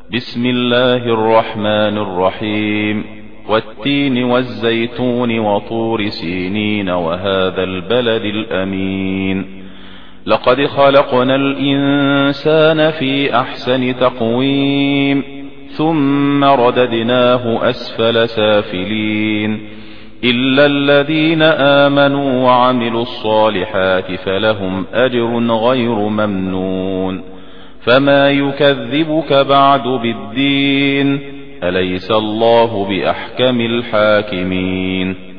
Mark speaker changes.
Speaker 1: بسم الله الرحمن الرحيم. والتين والزيتون وطور سينين وهذا البلد الأمين. لقد خلقنا الإنسان في أحسن تقويم ثم رددناه أسفل سافلين إلا الذين آمنوا وعملوا الصالحات فلهم أجر غير ممنون. فما يكذبك بعد بالدين؟ أليس الله بأحكم الحاكمين؟